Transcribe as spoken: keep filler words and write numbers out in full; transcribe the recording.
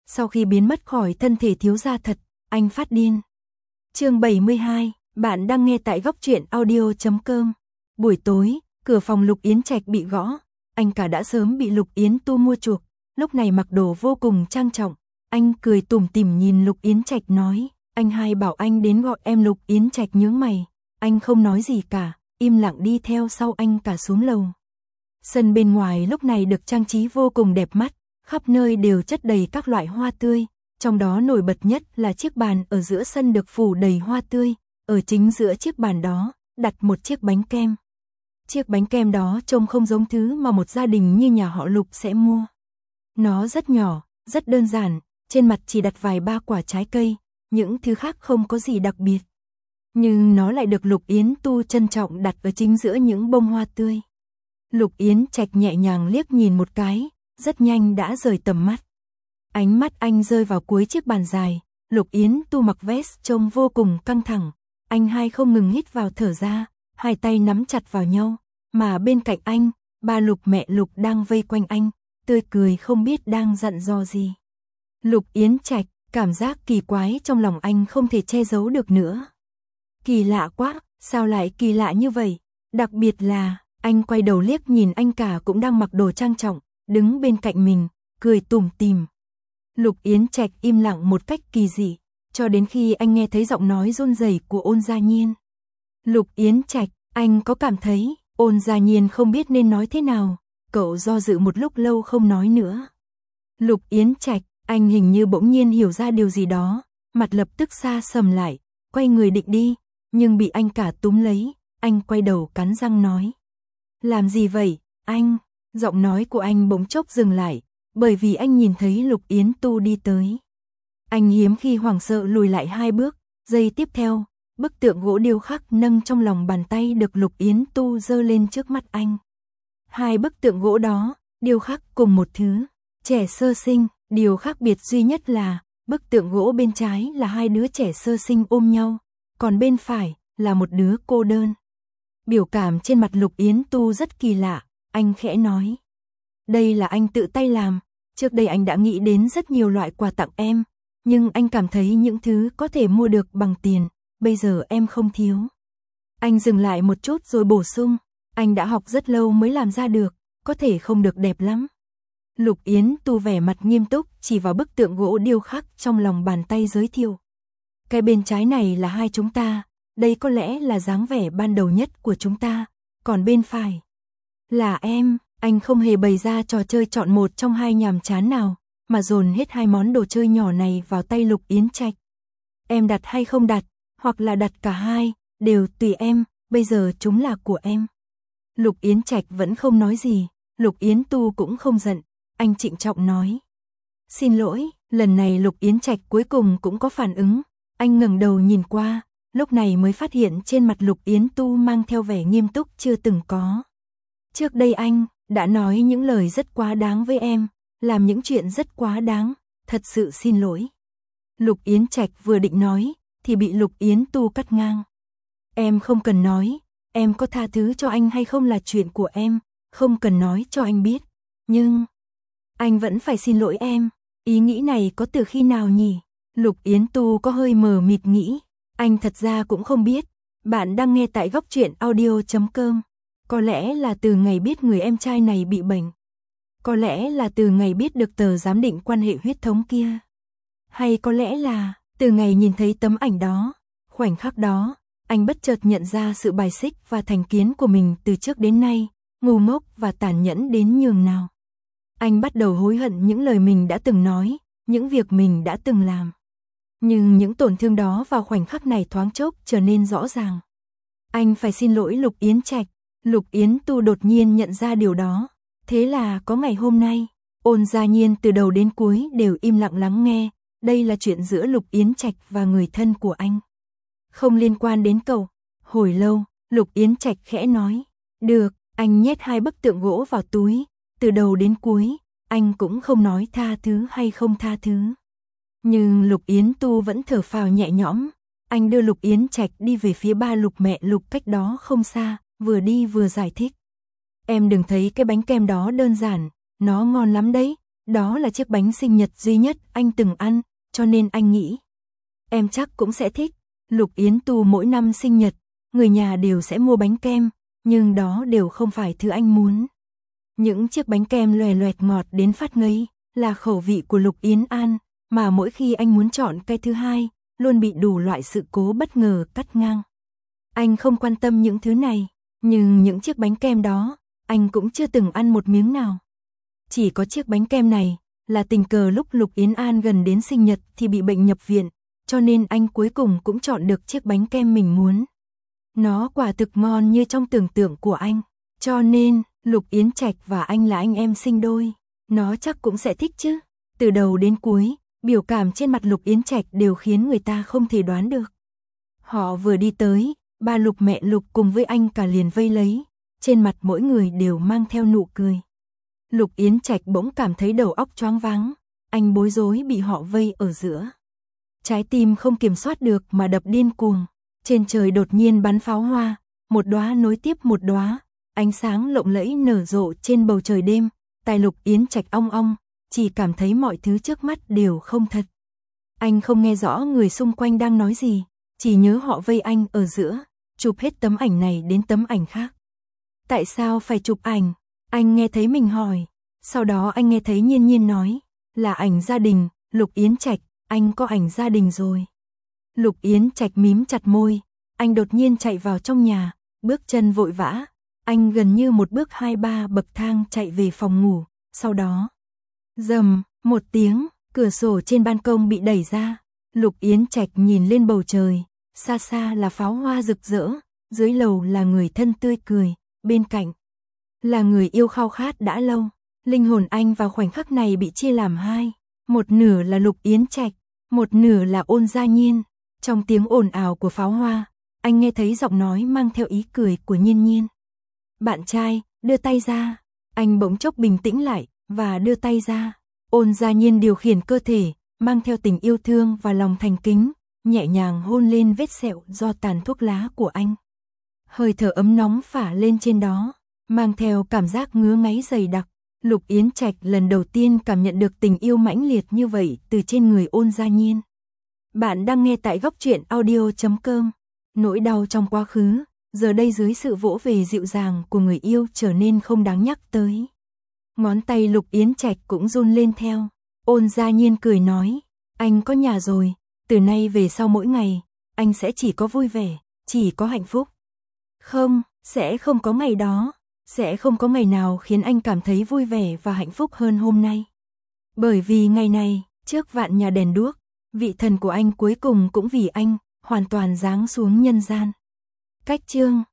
Sau khi biến mất khỏi thân thể thiếu gia thật, anh phát điên. Chương bảy mươi hai, bạn đang nghe tại góc truyện audio chấm com. Buổi tối, cửa phòng Lục Yến Trạch bị gõ, anh cả đã sớm bị Lục Yến Tu mua chuộc, lúc này mặc đồ vô cùng trang trọng. Anh cười tủm tỉm nhìn Lục Yến Trạch nói, anh hai bảo anh đến gọi em. Lục Yến Trạch nhướng mày, anh không nói gì cả, im lặng đi theo sau anh cả xuống lầu. Sân bên ngoài lúc này được trang trí vô cùng đẹp mắt, khắp nơi đều chất đầy các loại hoa tươi, trong đó nổi bật nhất là chiếc bàn ở giữa sân được phủ đầy hoa tươi, ở chính giữa chiếc bàn đó, đặt một chiếc bánh kem. Chiếc bánh kem đó trông không giống thứ mà một gia đình như nhà họ Lục sẽ mua. Nó rất nhỏ, rất đơn giản, trên mặt chỉ đặt vài ba quả trái cây, những thứ khác không có gì đặc biệt. Nhưng nó lại được Lục Yến Tu trân trọng đặt ở chính giữa những bông hoa tươi. Lục Yến Trạch nhẹ nhàng liếc nhìn một cái, rất nhanh đã rời tầm mắt. Ánh mắt anh rơi vào cuối chiếc bàn dài, Lục Yến Tu mặc vest trông vô cùng căng thẳng, anh hai không ngừng hít vào thở ra, hai tay nắm chặt vào nhau, mà bên cạnh anh, ba Lục mẹ Lục đang vây quanh anh, tươi cười không biết đang dặn dò gì. Lục Yến Trạch, cảm giác kỳ quái trong lòng anh không thể che giấu được nữa. Kỳ lạ quá, sao lại kỳ lạ như vậy? Đặc biệt là, anh quay đầu liếc nhìn anh cả cũng đang mặc đồ trang trọng, đứng bên cạnh mình, cười tủm tỉm. Lục Yến Trạch im lặng một cách kỳ dị, cho đến khi anh nghe thấy giọng nói run rẩy của Ôn Gia Nhiên. Lục Yến Trạch, anh có cảm thấy, Ôn Gia Nhiên không biết nên nói thế nào, cậu do dự một lúc lâu không nói nữa. Lục Yến Trạch, anh hình như bỗng nhiên hiểu ra điều gì đó, mặt lập tức xa sầm lại, quay người định đi, nhưng bị anh cả túm lấy, anh quay đầu cắn răng nói. Làm gì vậy, anh? Giọng nói của anh bỗng chốc dừng lại, bởi vì anh nhìn thấy Lục Yến Tu đi tới. Anh hiếm khi hoảng sợ lùi lại hai bước, giây tiếp theo, bức tượng gỗ điêu khắc nâng trong lòng bàn tay được Lục Yến Tu giơ lên trước mắt anh. Hai bức tượng gỗ đó, điêu khắc cùng một thứ, trẻ sơ sinh, điều khác biệt duy nhất là, bức tượng gỗ bên trái là hai đứa trẻ sơ sinh ôm nhau, còn bên phải là một đứa cô đơn. Biểu cảm trên mặt Lục Yến Tu rất kỳ lạ, anh khẽ nói. Đây là anh tự tay làm, trước đây anh đã nghĩ đến rất nhiều loại quà tặng em, nhưng anh cảm thấy những thứ có thể mua được bằng tiền, bây giờ em không thiếu. Anh dừng lại một chút rồi bổ sung, anh đã học rất lâu mới làm ra được, có thể không được đẹp lắm. Lục Yến Tu vẻ mặt nghiêm túc chỉ vào bức tượng gỗ điêu khắc trong lòng bàn tay giới thiệu. Cái bên trái này là hai chúng ta, đây có lẽ là dáng vẻ ban đầu nhất của chúng ta, còn bên phải là em. Anh không hề bày ra trò chơi chọn một trong hai nhàm chán nào, mà dồn hết hai món đồ chơi nhỏ này vào tay Lục Yến Trạch. Em đặt hay không đặt, hoặc là đặt cả hai, đều tùy em, bây giờ chúng là của em. Lục Yến Trạch vẫn không nói gì, Lục Yến Tu cũng không giận, anh trịnh trọng nói. Xin lỗi, lần này Lục Yến Trạch cuối cùng cũng có phản ứng, anh ngẩng đầu nhìn qua, lúc này mới phát hiện trên mặt Lục Yến Tu mang theo vẻ nghiêm túc chưa từng có. Trước đây anh đã nói những lời rất quá đáng với em, làm những chuyện rất quá đáng, thật sự xin lỗi. Lục Yến Trạch vừa định nói, thì bị Lục Yến Tu cắt ngang. Em không cần nói, em có tha thứ cho anh hay không là chuyện của em, không cần nói cho anh biết. Nhưng, anh vẫn phải xin lỗi em, ý nghĩ này có từ khi nào nhỉ? Lục Yến Tu có hơi mờ mịt nghĩ, anh thật ra cũng không biết. Bạn đang nghe tại góc truyện audio chấm com. Có lẽ là từ ngày biết người em trai này bị bệnh. Có lẽ là từ ngày biết được tờ giám định quan hệ huyết thống kia. Hay có lẽ là từ ngày nhìn thấy tấm ảnh đó. Khoảnh khắc đó, anh bất chợt nhận ra sự bài xích và thành kiến của mình từ trước đến nay, ngu ngốc và tàn nhẫn đến nhường nào. Anh bắt đầu hối hận những lời mình đã từng nói, những việc mình đã từng làm. Nhưng những tổn thương đó vào khoảnh khắc này thoáng chốc trở nên rõ ràng. Anh phải xin lỗi Lục Yến Trạch. Lục Yến Tu đột nhiên nhận ra điều đó. Thế là có ngày hôm nay, Ôn Gia Nhiên từ đầu đến cuối đều im lặng lắng nghe. Đây là chuyện giữa Lục Yến Trạch và người thân của anh, không liên quan đến cậu. Hồi lâu, Lục Yến Trạch khẽ nói. Được, anh nhét hai bức tượng gỗ vào túi. Từ đầu đến cuối, anh cũng không nói tha thứ hay không tha thứ. Nhưng Lục Yến Tu vẫn thở phào nhẹ nhõm. Anh đưa Lục Yến Trạch đi về phía ba Lục mẹ Lục cách đó không xa, vừa đi vừa giải thích. Em đừng thấy cái bánh kem đó đơn giản, nó ngon lắm đấy, Đó là chiếc bánh sinh nhật duy nhất anh từng ăn, cho nên anh nghĩ em chắc cũng sẽ thích. Lục Yến Tu mỗi năm sinh nhật, người nhà đều sẽ mua bánh kem, nhưng đó đều không phải thứ anh muốn. Những chiếc bánh kem loè loẹt ngọt đến phát ngấy, là khẩu vị của Lục Yến An, mà mỗi khi anh muốn chọn cái thứ hai, luôn bị đủ loại sự cố bất ngờ cắt ngang. Anh không quan tâm những thứ này, nhưng những chiếc bánh kem đó, anh cũng chưa từng ăn một miếng nào. Chỉ có chiếc bánh kem này, là tình cờ lúc Lục Yến An gần đến sinh nhật thì bị bệnh nhập viện, cho nên anh cuối cùng cũng chọn được chiếc bánh kem mình muốn. Nó quả thực ngon như trong tưởng tượng của anh, cho nên Lục Yến Trạch và anh là anh em sinh đôi, nó chắc cũng sẽ thích chứ. Từ đầu đến cuối, biểu cảm trên mặt Lục Yến Trạch đều khiến người ta không thể đoán được. Họ vừa đi tới, ba Lục mẹ Lục cùng với anh cả liền vây lấy, trên mặt mỗi người đều mang theo nụ cười. Lục Yến Trạch bỗng cảm thấy đầu óc choáng váng, anh bối rối bị họ vây ở giữa. Trái tim không kiểm soát được mà đập điên cuồng, trên trời đột nhiên bắn pháo hoa, một đóa nối tiếp một đóa, ánh sáng lộng lẫy nở rộ trên bầu trời đêm, tai Lục Yến Trạch ong ong, chỉ cảm thấy mọi thứ trước mắt đều không thật. Anh không nghe rõ người xung quanh đang nói gì, chỉ nhớ họ vây anh ở giữa, chụp hết tấm ảnh này đến tấm ảnh khác. Tại sao phải chụp ảnh? Anh nghe thấy mình hỏi, sau đó anh nghe thấy Nhiên Nhiên nói, là ảnh gia đình. Lục Yến Trạch, anh có ảnh gia đình rồi. Lục Yến Trạch mím chặt môi, anh đột nhiên chạy vào trong nhà, bước chân vội vã, anh gần như một bước hai ba bậc thang chạy về phòng ngủ, sau đó, rầm, một tiếng, cửa sổ trên ban công bị đẩy ra, Lục Yến Trạch nhìn lên bầu trời, xa xa là pháo hoa rực rỡ, dưới lầu là người thân tươi cười, bên cạnh là người yêu khao khát đã lâu. Linh hồn anh vào khoảnh khắc này bị chia làm hai, một nửa là Lục Yến Trạch, một nửa là Ôn Gia Nhiên. Trong tiếng ồn ào của pháo hoa, anh nghe thấy giọng nói mang theo ý cười của Nhiên Nhiên. Bạn trai, đưa tay ra. Anh bỗng chốc bình tĩnh lại, và đưa tay ra. Ôn Gia Nhiên điều khiển cơ thể, mang theo tình yêu thương và lòng thành kính, nhẹ nhàng hôn lên vết sẹo do tàn thuốc lá của anh. Hơi thở ấm nóng phả lên trên đó, mang theo cảm giác ngứa ngáy dày đặc. Lục Yến Trạch lần đầu tiên cảm nhận được tình yêu mãnh liệt như vậy từ trên người Ôn Gia Nhiên. Bạn đang nghe tại góc truyện audio chấm com. Nỗi đau trong quá khứ, giờ đây dưới sự vỗ về dịu dàng của người yêu trở nên không đáng nhắc tới. Ngón tay Lục Yến Trạch cũng run lên theo. Ôn Gia Nhiên cười nói, anh có nhà rồi, từ nay về sau mỗi ngày, anh sẽ chỉ có vui vẻ, chỉ có hạnh phúc. Không, sẽ không có ngày đó. Sẽ không có ngày nào khiến anh cảm thấy vui vẻ và hạnh phúc hơn hôm nay. Bởi vì ngày này, trước vạn nhà đèn đuốc, vị thần của anh cuối cùng cũng vì anh, hoàn toàn giáng xuống nhân gian. Cách chương